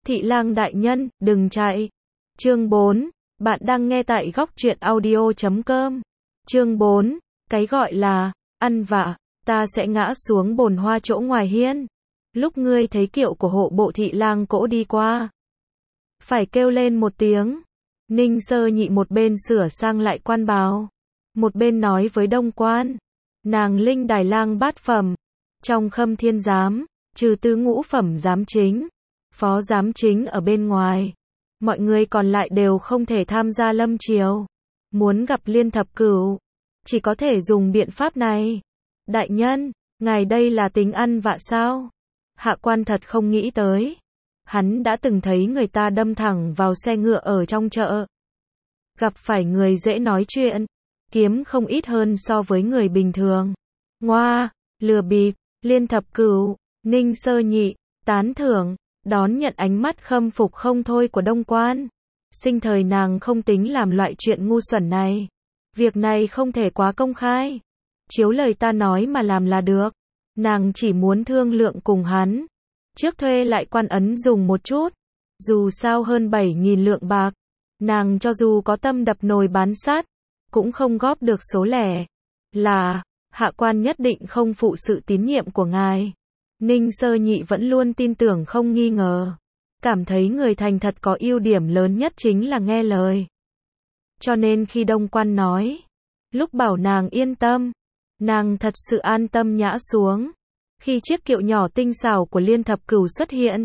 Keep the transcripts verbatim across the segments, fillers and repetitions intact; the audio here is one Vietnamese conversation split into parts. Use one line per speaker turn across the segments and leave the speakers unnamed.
Thị lang đại nhân, đừng chạy. Chương bốn. Bạn đang nghe tại góc truyện audio chấm com. Chương bốn. Cái gọi là ăn vạ, ta sẽ ngã xuống bồn hoa chỗ ngoài hiên. Lúc ngươi thấy kiệu của hộ bộ thị lang cỗ đi qua, phải kêu lên một tiếng. Ninh Sơ Nhị một bên sửa sang lại quan bào, một bên nói với Đông Quan, nàng linh đài lang bát phẩm, trong Khâm Thiên giám, trừ tứ ngũ phẩm giám chính, phó giám chính ở bên ngoài, mọi người còn lại đều không thể tham gia lâm triều. Muốn gặp Liên Thập Cửu, chỉ có thể dùng biện pháp này. Đại nhân, ngài đây là tính ăn vạ sao? Hạ quan thật không nghĩ tới. Hắn đã từng thấy người ta đâm thẳng vào xe ngựa ở trong chợ. Gặp phải người dễ nói chuyện, kiếm không ít hơn so với người bình thường. Ngoa, lừa bịp, Liên Thập Cửu, Ninh Sơ Nhị, tán thưởng, đón nhận ánh mắt khâm phục không thôi của Đông Quan. Sinh thời nàng không tính làm loại chuyện ngu xuẩn này. Việc này không thể quá công khai. Chiếu lời ta nói mà làm là được. Nàng chỉ muốn thương lượng cùng hắn. Trước thuê lại quan ấn dùng một chút. Dù sao hơn bảy nghìn lượng bạc. Nàng cho dù có tâm đập nồi bán sắt, cũng không góp được số lẻ. Là, hạ quan nhất định không phụ sự tín nhiệm của ngài. Ninh Sơ Nhị vẫn luôn tin tưởng không nghi ngờ. Cảm thấy người thành thật có ưu điểm lớn nhất chính là nghe lời. Cho nên khi Đông Quan nói, lúc bảo nàng yên tâm, nàng thật sự an tâm nhã xuống. Khi chiếc kiệu nhỏ tinh xảo của Liên Thập Cửu xuất hiện,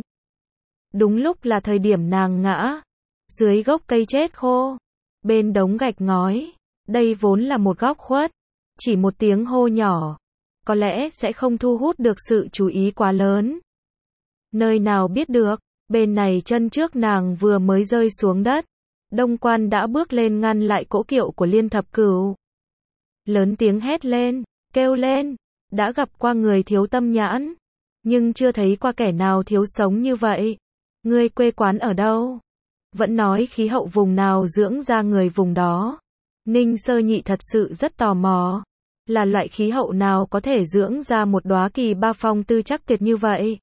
đúng lúc là thời điểm nàng ngã dưới gốc cây chết khô, bên đống gạch ngói. Đây vốn là một góc khuất, chỉ một tiếng hô nhỏ, có lẽ sẽ không thu hút được sự chú ý quá lớn. Nơi nào biết được, bên này chân trước nàng vừa mới rơi xuống đất, Đông Quan đã bước lên ngăn lại cỗ kiệu của Liên Thập Cửu. Lớn tiếng hét lên, kêu lên, đã gặp qua người thiếu tâm nhãn, nhưng chưa thấy qua kẻ nào thiếu sống như vậy. Ngươi quê quán ở đâu? Vẫn nói khí hậu vùng nào dưỡng ra người vùng đó. Ninh Sơ Nhị thật sự rất tò mò. Là loại khí hậu nào có thể dưỡng ra một đóa kỳ ba phong tư chắc tuyệt như vậy?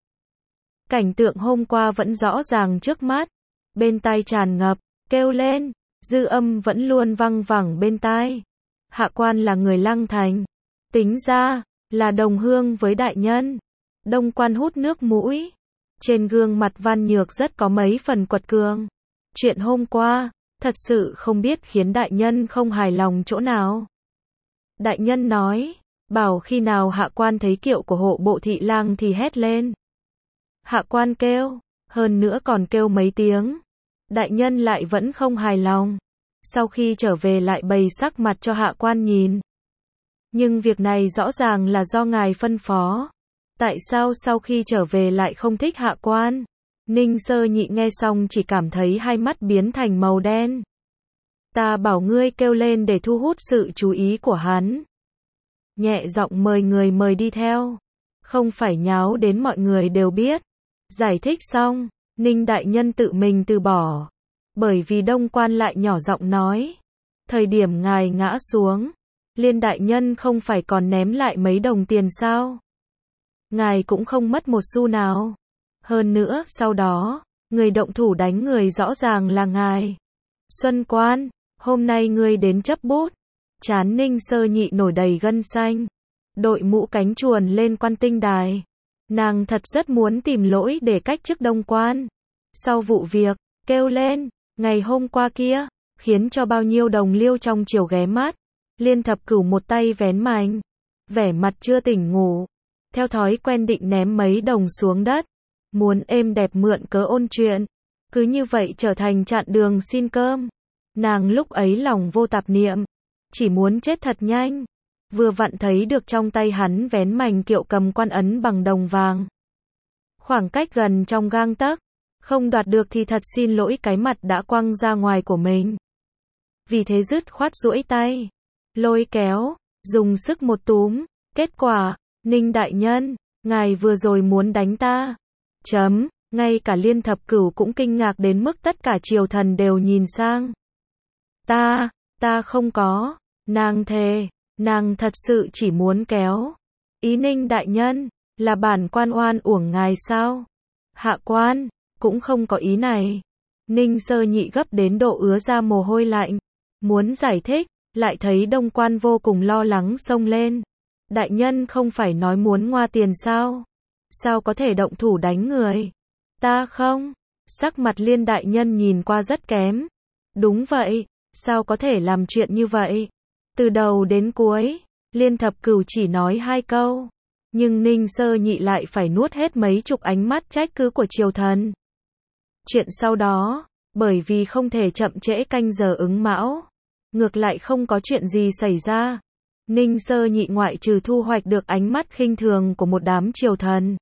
Cảnh tượng hôm qua vẫn rõ ràng trước mắt. Bên tai tràn ngập, kêu lên, dư âm vẫn luôn văng vẳng bên tai. Hạ quan là người Lăng Thành. Tính ra, là đồng hương với đại nhân. Đông Quan hút nước mũi. Trên gương mặt Văn Nhược rất có mấy phần quật cường. Chuyện hôm qua, thật sự không biết khiến đại nhân không hài lòng chỗ nào. Đại nhân nói, bảo khi nào hạ quan thấy kiệu của hộ bộ thị lang thì hét lên. Hạ quan kêu, hơn nữa còn kêu mấy tiếng. Đại nhân lại vẫn không hài lòng. Sau khi trở về lại bày sắc mặt cho hạ quan nhìn. Nhưng việc này rõ ràng là do ngài phân phó. Tại sao sau khi trở về lại không thích hạ quan? Ninh Sơ Nhị nghe xong chỉ cảm thấy hai mắt biến thành màu đen. Ta bảo ngươi kêu lên để thu hút sự chú ý của hắn. Nhẹ giọng mời người mời đi theo. Không phải nháo đến mọi người đều biết. Giải thích xong, Ninh đại nhân tự mình từ bỏ. Bởi vì Đông Quan lại nhỏ giọng nói. Thời điểm ngài ngã xuống, Liên đại nhân không phải còn ném lại mấy đồng tiền sao? Ngài cũng không mất một xu nào. Hơn nữa, sau đó, người động thủ đánh người rõ ràng là ngài. Xuân Quan, hôm nay ngươi đến chấp bút. Trán Ninh Sơ Nhị nổi đầy gân xanh. Đội mũ cánh chuồn lên quan tinh đài. Nàng thật rất muốn tìm lỗi để cách chức Đông Quan. Sau vụ việc, kêu lên, ngày hôm qua kia, khiến cho bao nhiêu đồng liêu trong chiều ghé mắt. Liên Thập Cửu một tay vén mành, vẻ mặt chưa tỉnh ngủ. Theo thói quen định ném mấy đồng xuống đất. Muốn êm đẹp mượn cớ ôn chuyện. Cứ như vậy trở thành chặn đường xin cơm. Nàng lúc ấy lòng vô tạp niệm. Chỉ muốn chết thật nhanh. Vừa vặn thấy được trong tay hắn vén mành kiệu cầm quan ấn bằng đồng vàng. Khoảng cách gần trong gang tấc. Không đoạt được thì thật xin lỗi cái mặt đã quăng ra ngoài của mình. Vì thế dứt khoát duỗi tay. Lôi kéo. Dùng sức một túm. Kết quả, Ninh đại nhân, ngài vừa rồi muốn đánh ta. Chấm, ngay cả Liên Thập Cửu cũng kinh ngạc đến mức tất cả triều thần đều nhìn sang. Ta, ta không có, nàng thề, nàng thật sự chỉ muốn kéo. Ý Ninh đại nhân, là bản quan oan uổng ngài sao? Hạ quan, cũng không có ý này. Ninh Sơ Nhị gấp đến độ ứa ra mồ hôi lạnh. Muốn giải thích, lại thấy Đông Quan vô cùng lo lắng xông lên. Đại nhân không phải nói muốn ngoa tiền sao? Sao có thể động thủ đánh người? Ta không. Sắc mặt Liên đại nhân nhìn qua rất kém. Đúng vậy, sao có thể làm chuyện như vậy? Từ đầu đến cuối, Liên Thập Cửu chỉ nói hai câu. Nhưng Ninh Sơ Nhị lại phải nuốt hết mấy chục ánh mắt trách cứ của triều thần. Chuyện sau đó, bởi vì không thể chậm trễ canh giờ ứng mão, ngược lại không có chuyện gì xảy ra. Ninh Sơ Nhị ngoại trừ thu hoạch được ánh mắt khinh thường của một đám triều thần,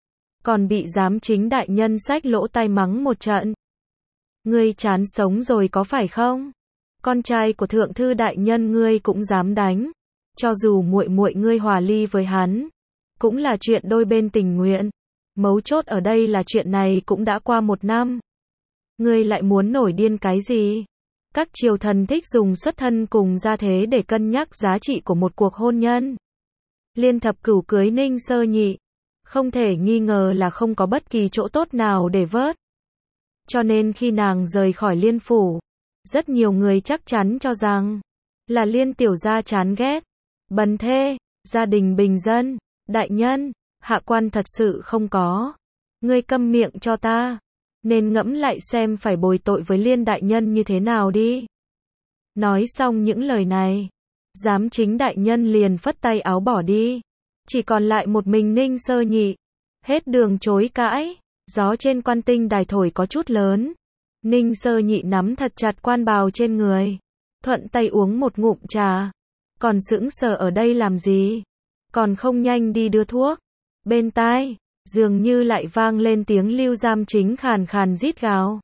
còn bị giám chính đại nhân xách lỗ tai mắng một trận. Ngươi chán sống rồi có phải không? Con trai của thượng thư đại nhân ngươi cũng dám đánh. Cho dù muội muội ngươi hòa ly với hắn, cũng là chuyện đôi bên tình nguyện. Mấu chốt ở đây là chuyện này cũng đã qua một năm. Ngươi lại muốn nổi điên cái gì? Các triều thần thích dùng xuất thân cùng gia thế để cân nhắc giá trị của một cuộc hôn nhân. Liên Thập Cửu cưới Ninh Sơ Nhị, không thể nghi ngờ là không có bất kỳ chỗ tốt nào để vớt. Cho nên khi nàng rời khỏi Liên phủ, rất nhiều người chắc chắn cho rằng là Liên tiểu gia chán ghét, bần thê, gia đình bình dân. Đại nhân, hạ quan thật sự không có. Ngươi câm miệng cho ta. Nên ngẫm lại xem phải bồi tội với Liên đại nhân như thế nào đi. Nói xong những lời này, giám chính đại nhân liền phất tay áo bỏ đi. Chỉ còn lại một mình Ninh Sơ Nhị. Hết đường chối cãi. Gió trên Quan Tinh Đài thổi có chút lớn. Ninh Sơ Nhị nắm thật chặt quan bào trên người, thuận tay uống một ngụm trà. Còn sững sờ ở đây làm gì? Còn không nhanh đi đưa thuốc. Bên tai, dường như lại vang lên tiếng Lưu giám chính khàn khàn rít gào.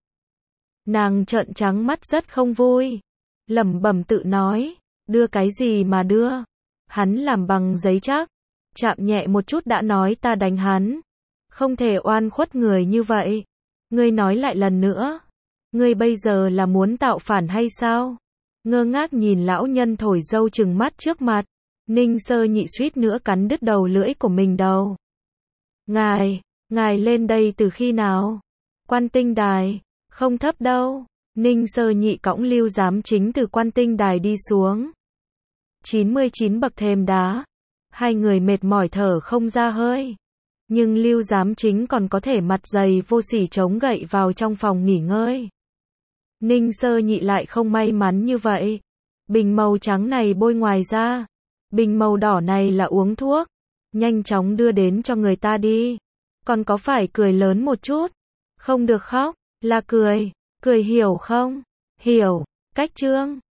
Nàng trợn trắng mắt rất không vui, lẩm bẩm tự nói, đưa cái gì mà đưa? Hắn làm bằng giấy chắc, chạm nhẹ một chút đã nói ta đánh hắn. Không thể oan khuất người như vậy. Ngươi nói lại lần nữa. Ngươi bây giờ là muốn tạo phản hay sao? Ngơ ngác nhìn lão nhân thổi dâu trừng mắt trước mặt. Ninh Sơ Nhị suýt nữa cắn đứt đầu lưỡi của mình đầu. Ngài, ngài lên đây từ khi nào? Quan Tinh Đài, không thấp đâu. Ninh Sơ Nhị cõng Lưu giám chính từ Quan Tinh Đài đi xuống. chín mươi chín bậc thềm đá. Hai người mệt mỏi thở không ra hơi. Nhưng Lưu giám chính còn có thể mặt dày vô sỉ chống gậy vào trong phòng nghỉ ngơi. Ninh Sơ Nhị lại không may mắn như vậy. Bình màu trắng này bôi ngoài ra. Bình màu đỏ này là uống thuốc. Nhanh chóng đưa đến cho người ta đi. Còn có phải cười lớn một chút? Không được khóc, là cười. Cười hiểu không? Hiểu. Cách chương